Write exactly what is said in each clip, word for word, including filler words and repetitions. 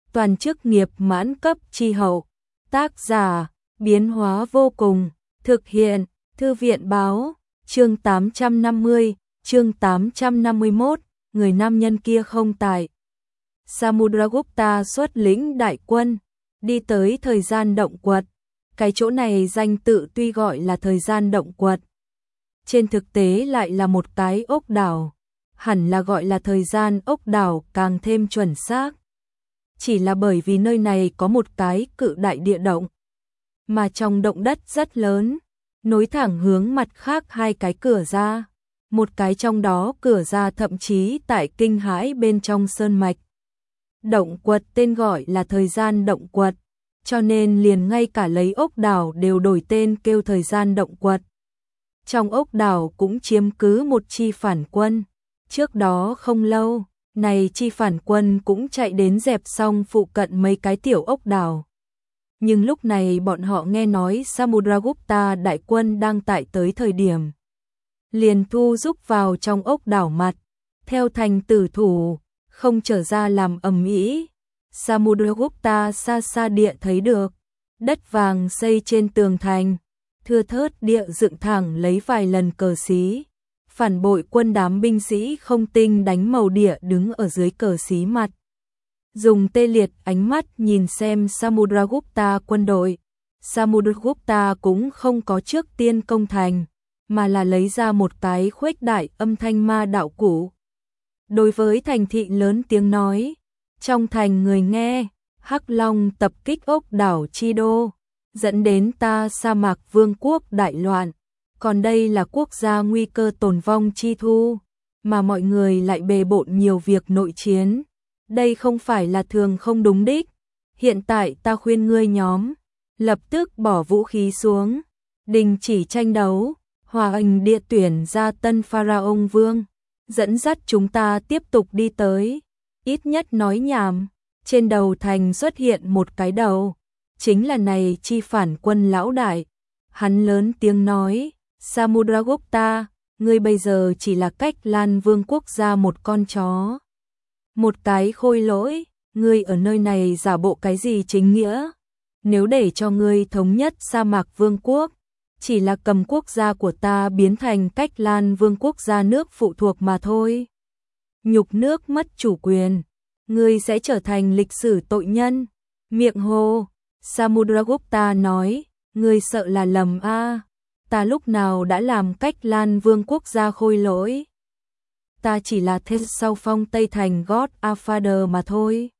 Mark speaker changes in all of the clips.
Speaker 1: toàn chức nghiệp mãn cấp chi hậu. Tác giả, biến hóa vô cùng, thực hiện, Thư viện báo, chương tám trăm năm mươi, chương tám trăm năm mươi mốt, người nam nhân kia không tại. Samudragupta xuất lĩnh đại quân, đi tới thời gian động quật. Cái chỗ này danh tự tuy gọi là thời gian động quật, trên thực tế lại là một cái ốc đảo, hẳn là gọi là thời gian ốc đảo càng thêm chuẩn xác. Chỉ là bởi vì nơi này có một cái cự đại địa động, mà trong động đất rất lớn, nối thẳng hướng mặt khác hai cái cửa ra. Một cái trong đó cửa ra thậm chí tại kinh hãi bên trong sơn mạch. Động quật tên gọi là thời gian động quật, cho nên liền ngay cả lấy ốc đảo đều đổi tên kêu thời gian động quật. Trong ốc đảo cũng chiếm cứ một chi phản quân. Trước đó không lâu, này chi phản quân cũng chạy đến dẹp xong phụ cận mấy cái tiểu ốc đảo. Nhưng lúc này bọn họ nghe nói Samudragupta đại quân đang tại tới thời điểm, liền thu rúc vào trong ốc đảo mặt, theo thành tử thủ, không trở ra làm ầm ĩ. Samudragupta xa xa địa thấy được, đất vàng xây trên tường thành, thưa thớt địa dựng thẳng lấy vài lần cờ xí. Phản bội quân đám binh sĩ không tinh đánh màu địa đứng ở dưới cờ xí mặt, dùng tê liệt ánh mắt nhìn xem Samudragupta quân đội. Samudragupta cũng không có trước tiên công thành, mà là lấy ra một cái khuếch đại âm thanh ma đạo cụ. Đối với thành thị lớn tiếng nói, trong thành người nghe, Hắc Long tập kích ốc đảo Chi Đô, dẫn đến ta sa mạc vương quốc đại loạn. Còn đây là quốc gia nguy cơ tồn vong chi thu, mà mọi người lại bề bộn nhiều việc nội chiến. Đây không phải là thường không đúng đích. Hiện tại ta khuyên ngươi nhóm, lập tức bỏ vũ khí xuống, đình chỉ tranh đấu, hòa ảnh địa tuyển ra tân pharaoh vương, dẫn dắt chúng ta tiếp tục đi tới. Ít nhất nói nhảm, trên đầu thành xuất hiện một cái đầu, chính là này chi phản quân lão đại. Hắn lớn tiếng nói, Samudragupta, ngươi bây giờ chỉ là cách Lan vương quốc gia một con chó, một cái khôi lỗi, ngươi ở nơi này giả bộ cái gì chính nghĩa? Nếu để cho ngươi thống nhất sa mạc vương quốc, chỉ là cầm quốc gia của ta biến thành cách Lan vương quốc gia nước phụ thuộc mà thôi. Nhục nước mất chủ quyền, ngươi sẽ trở thành lịch sử tội nhân. Miệng hồ, Samudragupta nói, ngươi sợ là lầm a. Ta lúc nào đã làm cách Lan vương quốc gia khôi lỗi? Ta chỉ là thế sau phong Tây thành Godfather mà thôi.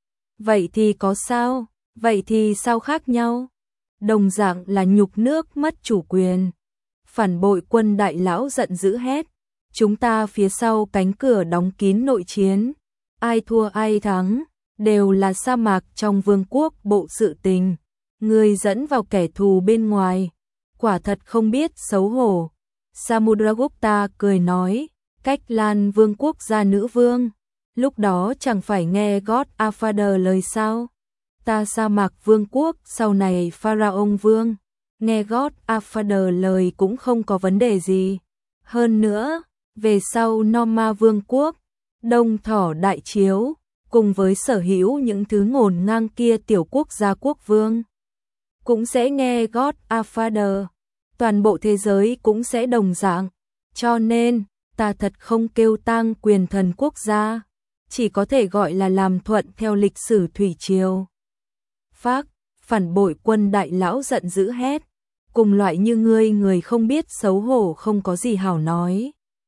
Speaker 1: Vậy thì có sao? Vậy thì sao khác nhau? Đồng dạng là nhục nước mất chủ quyền. Phản bội quân đại lão giận dữ hét, chúng ta phía sau cánh cửa đóng kín nội chiến, ai thua ai thắng, đều là sa mạc trong vương quốc bộ sự tình. Ngươi dẫn vào kẻ thù bên ngoài, quả thật không biết xấu hổ. Samudragupta cười nói, cách Lan vương quốc gia nữ vương, lúc đó chẳng phải nghe Godfather lời sao? Ta sa mạc vương quốc sau này pharaoh vương, nghe Godfather lời cũng không có vấn đề gì. Hơn nữa, về sau Norma vương quốc, Đông Thỏ đại chiếu, cùng với sở hữu những thứ ngổn ngang kia tiểu quốc gia quốc vương, cũng sẽ nghe Godfather. Toàn bộ thế giới cũng sẽ đồng dạng. Cho nên, ta thật không kêu tang quyền thần quốc gia, chỉ có thể gọi là làm thuận theo lịch sử thủy triều. Phác, phản bội quân đại lão giận dữ hét, cùng loại như ngươi người không biết xấu hổ không có gì hảo nói.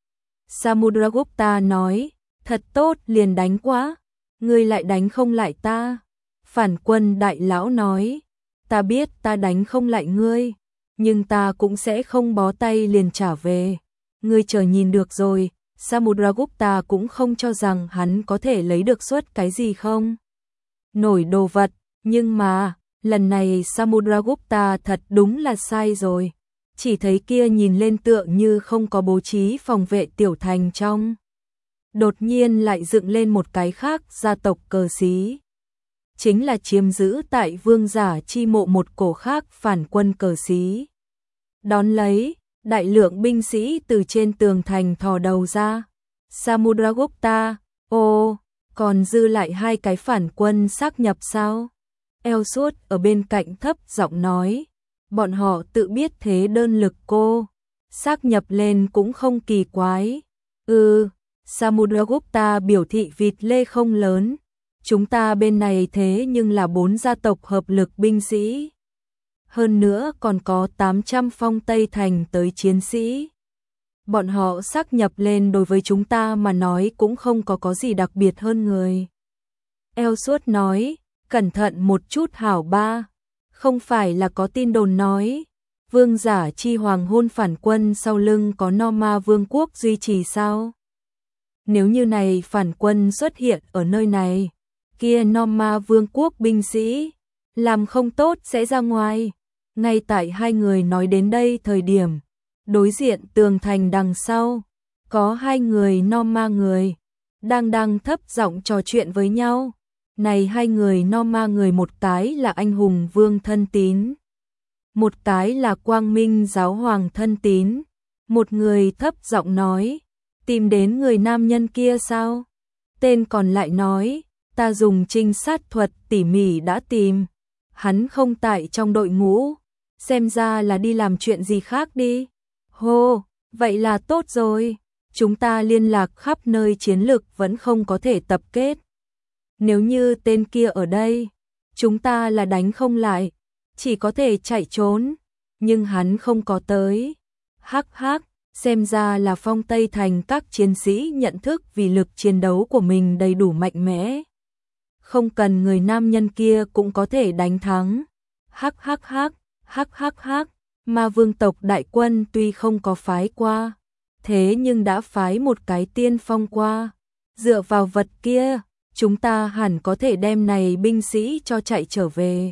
Speaker 1: Samudragupta nói, thật tốt liền đánh quá, ngươi lại đánh không lại ta. Phản quân đại lão nói, ta biết ta đánh không lại ngươi, nhưng ta cũng sẽ không bó tay liền trả về. Ngươi chờ nhìn được rồi. Samudragupta cũng không cho rằng hắn có thể lấy được suất cái gì không nổi đồ vật, nhưng mà, lần này Samudragupta thật đúng là sai rồi. Chỉ thấy kia nhìn lên tựa như không có bố trí phòng vệ tiểu thành trong, đột nhiên lại dựng lên một cái khác gia tộc cờ xí. Chính là chiếm giữ tại vương giả chi mộ một cổ khác phản quân cờ xí. Đón lấy, đại lượng binh sĩ từ trên tường thành thò đầu ra. Samudragupta, ô, Còn dư lại hai cái phản quân xác nhập sao? Ellsworth ở bên cạnh thấp giọng nói. Bọn họ tự biết thế đơn lực cô. Xác nhập lên cũng không kỳ quái. Ừ, Samudragupta biểu thị vịt lê không lớn. Chúng ta bên này thế nhưng là bốn gia tộc hợp lực binh sĩ. Hơn nữa còn có tám trăm phong Tây Thành tới chiến sĩ. Bọn họ xác nhập lên đối với chúng ta mà nói cũng không có có gì đặc biệt hơn người. Ellsworth nói, cẩn thận một chút hảo ba. Không phải là có tin đồn nói, vương giả chi hoàng hôn phản quân sau lưng có Norma vương quốc duy trì sao? Nếu như này phản quân xuất hiện ở nơi này, kia Norma vương quốc binh sĩ, làm không tốt sẽ ra ngoài. Ngay tại hai người nói đến đây thời điểm, đối diện tường thành đằng sau, có hai người Norma người, đang đang thấp giọng trò chuyện với nhau. Này hai người Norma người một cái là anh hùng vương thân tín, một cái là quang minh giáo hoàng thân tín. Một người thấp giọng nói, tìm đến người nam nhân kia sao? Tên còn lại nói, ta dùng trinh sát thuật tỉ mỉ đã tìm, hắn không tại trong đội ngũ, xem ra là đi làm chuyện gì khác đi. Hô, vậy là tốt rồi, chúng ta liên lạc khắp nơi chiến lực vẫn không có thể tập kết. Nếu như tên kia ở đây, chúng ta là đánh không lại, chỉ có thể chạy trốn, nhưng hắn không có tới. Hắc hắc, xem ra là phong Tây Thành các chiến sĩ nhận thức vì lực chiến đấu của mình đầy đủ mạnh mẽ. Không cần người nam nhân kia cũng có thể đánh thắng. Hắc hắc hắc, hắc hắc hắc, mà vương tộc đại quân tuy không có phái qua, thế nhưng đã phái một cái tiên phong qua. Dựa vào vật kia, chúng ta hẳn có thể đem này binh sĩ cho chạy trở về.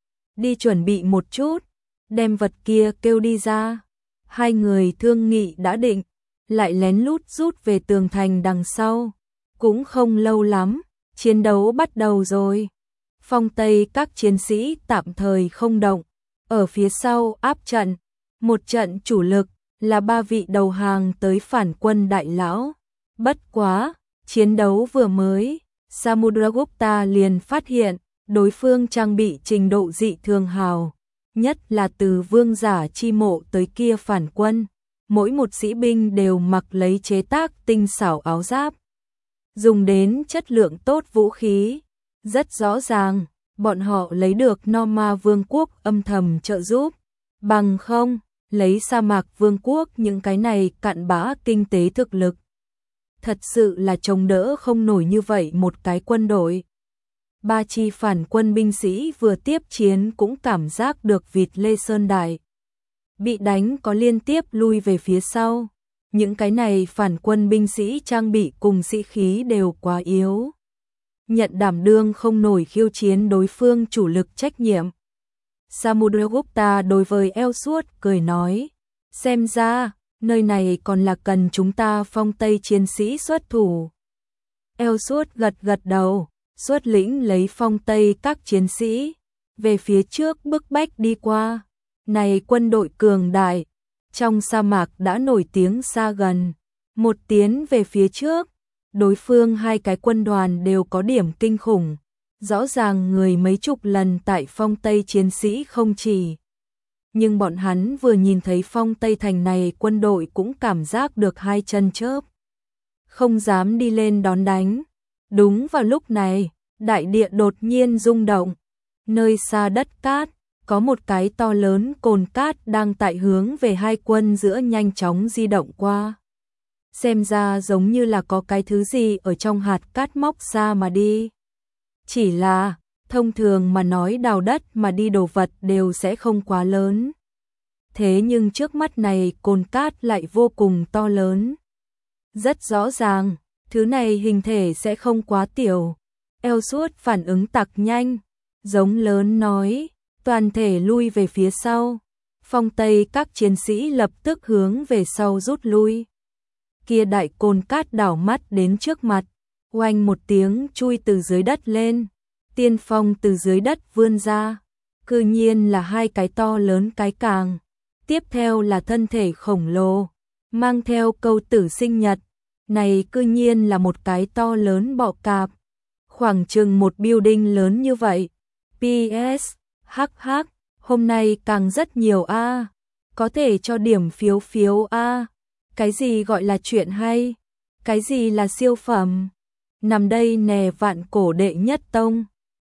Speaker 1: Đi chuẩn bị một chút, đem vật kia kêu đi ra. Hai người thương nghị đã định, lại lén lút rút về tường thành đằng sau. Cũng không lâu lắm, chiến đấu bắt đầu rồi. Phong Tây các chiến sĩ tạm thời không động, ở phía sau áp trận. Một trận chủ lực là ba vị đầu hàng tới phản quân đại lão. Bất quá, chiến đấu vừa mới, Samudragupta liền phát hiện đối phương trang bị trình độ dị thường hào, nhất là từ vương giả chi mộ tới kia phản quân, mỗi một sĩ binh đều mặc lấy chế tác tinh xảo áo giáp, dùng đến chất lượng tốt vũ khí. Rất rõ ràng, bọn họ lấy được Norma vương quốc âm thầm trợ giúp, bằng không, lấy sa mạc vương quốc những cái này cặn bã kinh tế thực lực. Thật sự là chống đỡ không nổi như vậy một cái quân đội. Ba chi phản quân binh sĩ vừa tiếp chiến cũng cảm giác được vịt lê sơn đại. Bị đánh có liên tiếp lui về phía sau. Những cái này phản quân binh sĩ trang bị cùng sĩ khí đều quá yếu. Nhận đảm đương không nổi khiêu chiến đối phương chủ lực trách nhiệm. Samudragupta đối với Ellsworth cười nói, xem ra, nơi này còn là cần chúng ta phong Tây chiến sĩ xuất thủ. Ellsworth gật gật đầu, xuất lĩnh lấy phong Tây các chiến sĩ, về phía trước bức bách đi qua. Này quân đội cường đại, trong sa mạc đã nổi tiếng xa gần, một tiến về phía trước, đối phương hai cái quân đoàn đều có điểm kinh khủng. Rõ ràng người mấy chục lần tại phong Tây chiến sĩ không chỉ. Nhưng bọn hắn vừa nhìn thấy phong Tây thành này quân đội cũng cảm giác được hai chân chớp. Không dám đi lên đón đánh. Đúng vào lúc này, đại địa đột nhiên rung động. Nơi xa đất cát, có một cái to lớn cồn cát đang tại hướng về hai quân giữa nhanh chóng di động qua. Xem ra giống như là có cái thứ gì ở trong hạt cát móc ra mà đi. Chỉ là, thông thường mà nói đào đất mà đi đồ vật đều sẽ không quá lớn. Thế nhưng trước mắt này cồn cát lại vô cùng to lớn. Rất rõ ràng, thứ này hình thể sẽ không quá tiểu. Ellsworth phản ứng tặc nhanh, giống lớn nói, toàn thể lui về phía sau. Phong Tây các chiến sĩ lập tức hướng về sau rút lui. Kia đại cồn cát đảo mắt đến trước mặt, oanh một tiếng chui từ dưới đất lên. Tiên phong từ dưới đất vươn ra, cư nhiên là hai cái to lớn cái càng. Tiếp theo là thân thể khổng lồ, mang theo câu tử sinh nhật. Này cư nhiên là một cái to lớn bọ cạp, khoảng chừng một building lớn như vậy. pê ét, hắc hắc, hôm nay càng rất nhiều a, có thể cho điểm phiếu phiếu a. Cái gì gọi là chuyện hay? Cái gì là siêu phẩm? Nằm đây nè vạn cổ đệ nhất tông.